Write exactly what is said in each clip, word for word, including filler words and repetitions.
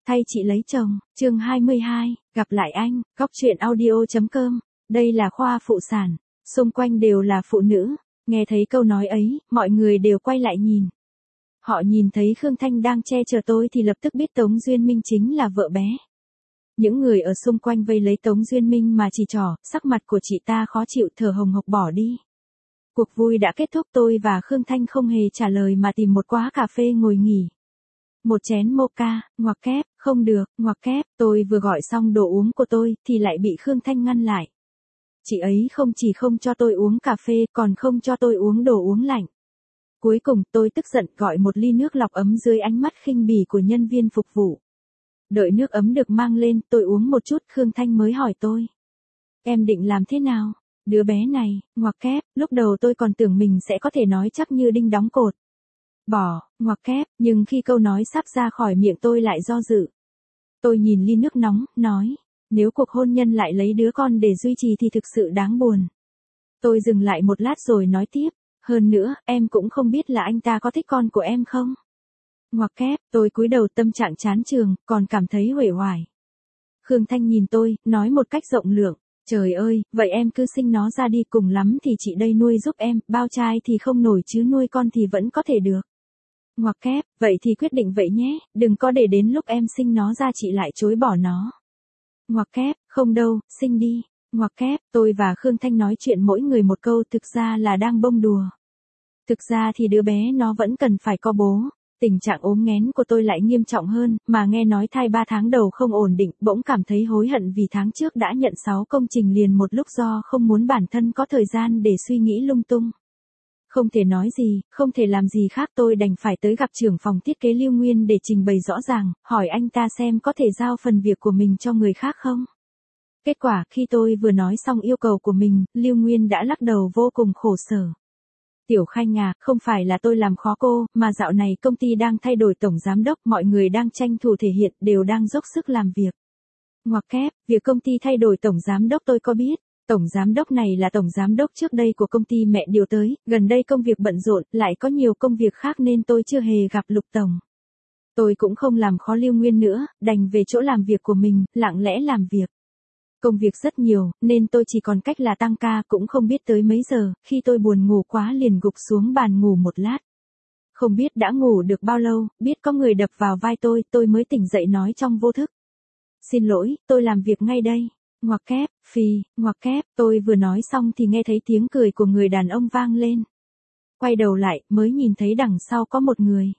Thay chị lấy chồng, chương hai mươi hai, gặp lại anh, góc truyện audio.com. Đây là khoa phụ sản, xung quanh đều là phụ nữ. Nghe thấy câu nói ấy, mọi người đều quay lại nhìn. Họ nhìn thấy Khương Thanh đang che chở tôi thì lập tức biết Tống Duyên Minh chính là vợ bé. Những người ở xung quanh vây lấy Tống Duyên Minh mà chỉ trỏ, sắc mặt của chị ta khó chịu thở hồng hộc bỏ đi. Cuộc vui đã kết thúc, tôi và Khương Thanh không hề trả lời mà tìm một quán cà phê ngồi nghỉ. Một chén mocha, ngoặc kép, không được, ngoặc kép, tôi vừa gọi xong đồ uống của tôi thì lại bị Khương Thanh ngăn lại. Chị ấy không chỉ không cho tôi uống cà phê còn không cho tôi uống đồ uống lạnh. Cuối cùng tôi tức giận gọi một ly nước lọc ấm dưới ánh mắt khinh bỉ của nhân viên phục vụ. Đợi nước ấm được mang lên, tôi uống một chút, Khương Thanh mới hỏi tôi. Em định làm thế nào? Đứa bé này, ngoặc kép, lúc đầu tôi còn tưởng mình sẽ có thể nói chắc như đinh đóng cột. Bỏ, ngoặc kép, nhưng khi câu nói sắp ra khỏi miệng tôi lại do dự. Tôi nhìn ly nước nóng, nói, nếu cuộc hôn nhân lại lấy đứa con để duy trì thì thực sự đáng buồn. Tôi dừng lại một lát rồi nói tiếp, hơn nữa, em cũng không biết là anh ta có thích con của em không? Ngoặc kép, tôi cúi đầu, tâm trạng chán chường, còn cảm thấy uể oải. Khương Thanh nhìn tôi, nói một cách rộng lượng, trời ơi, vậy em cứ sinh nó ra đi, cùng lắm thì chị đây nuôi giúp em, bao trai thì không nổi chứ nuôi con thì vẫn có thể được. Ngoặc kép, vậy thì quyết định vậy nhé, đừng có để đến lúc em sinh nó ra chị lại chối bỏ nó. Ngoặc kép, không đâu, sinh đi. Ngoặc kép, tôi và Khương Thanh nói chuyện mỗi người một câu, thực ra là đang bông đùa. Thực ra thì đứa bé nó vẫn cần phải có bố. Tình trạng ốm nghén của tôi lại nghiêm trọng hơn, mà nghe nói thai ba tháng đầu không ổn định, bỗng cảm thấy hối hận vì tháng trước đã nhận sáu công trình liền một lúc do không muốn bản thân có thời gian để suy nghĩ lung tung. Không thể nói gì, không thể làm gì khác, tôi đành phải tới gặp trưởng phòng thiết kế Lưu Nguyên để trình bày rõ ràng, hỏi anh ta xem có thể giao phần việc của mình cho người khác không. Kết quả khi tôi vừa nói xong yêu cầu của mình, Lưu Nguyên đã lắc đầu vô cùng khổ sở. Tiểu Khanh à, không phải là tôi làm khó cô, mà dạo này công ty đang thay đổi tổng giám đốc, mọi người đang tranh thủ thể hiện, đều đang dốc sức làm việc. Ngoặc kép, việc công ty thay đổi tổng giám đốc tôi có biết. Tổng giám đốc này là tổng giám đốc trước đây của công ty mẹ điều tới, gần đây công việc bận rộn, lại có nhiều công việc khác nên tôi chưa hề gặp Lục tổng. Tôi cũng không làm khó Lưu Nguyên nữa, đành về chỗ làm việc của mình, lặng lẽ làm việc. Công việc rất nhiều, nên tôi chỉ còn cách là tăng ca, cũng không biết tới mấy giờ, khi tôi buồn ngủ quá liền gục xuống bàn ngủ một lát. Không biết đã ngủ được bao lâu, biết có người đập vào vai tôi, tôi mới tỉnh dậy nói trong vô thức. Xin lỗi, tôi làm việc ngay đây. Ngoặc kép, phì, ngoặc kép, tôi vừa nói xong thì nghe thấy tiếng cười của người đàn ông vang lên. Quay đầu lại, mới nhìn thấy đằng sau có một người.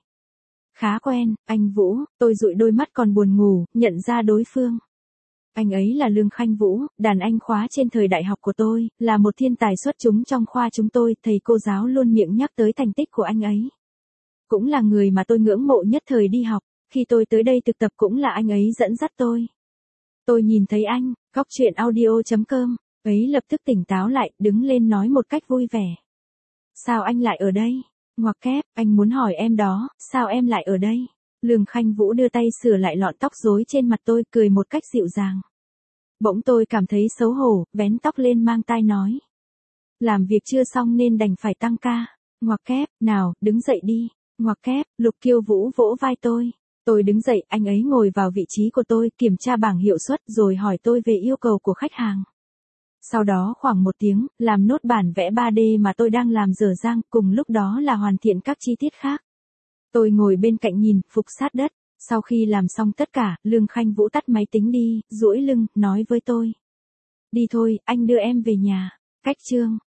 Khá quen, anh Vũ, tôi dụi đôi mắt còn buồn ngủ, nhận ra đối phương. Anh ấy là Lương Khanh Vũ, đàn anh khóa trên thời đại học của tôi, là một thiên tài xuất chúng trong khoa chúng tôi, thầy cô giáo luôn miệng nhắc tới thành tích của anh ấy. Cũng là người mà tôi ngưỡng mộ nhất thời đi học, khi tôi tới đây thực tập cũng là anh ấy dẫn dắt tôi. Tôi nhìn thấy anh, góc truyện audio.com, ấy lập tức tỉnh táo lại, đứng lên nói một cách vui vẻ. Sao anh lại ở đây? Ngoặc kép, anh muốn hỏi em đó, sao em lại ở đây? Lương Khanh Vũ đưa tay sửa lại lọn tóc rối trên mặt tôi, cười một cách dịu dàng. Bỗng tôi cảm thấy xấu hổ, vén tóc lên mang tai nói. Làm việc chưa xong nên đành phải tăng ca. Ngoặc kép, nào, đứng dậy đi. Ngoặc kép, Lục Kiêu Vũ vỗ vai tôi. Tôi đứng dậy, anh ấy ngồi vào vị trí của tôi, kiểm tra bảng hiệu suất rồi hỏi tôi về yêu cầu của khách hàng. Sau đó khoảng một tiếng, làm nốt bản vẽ ba D mà tôi đang làm dở dang, cùng lúc đó là hoàn thiện các chi tiết khác. Tôi ngồi bên cạnh nhìn, phục sát đất. Sau khi làm xong tất cả, Lương Khanh Vũ tắt máy tính đi, duỗi lưng, nói với tôi. Đi thôi, anh đưa em về nhà. Cách chương.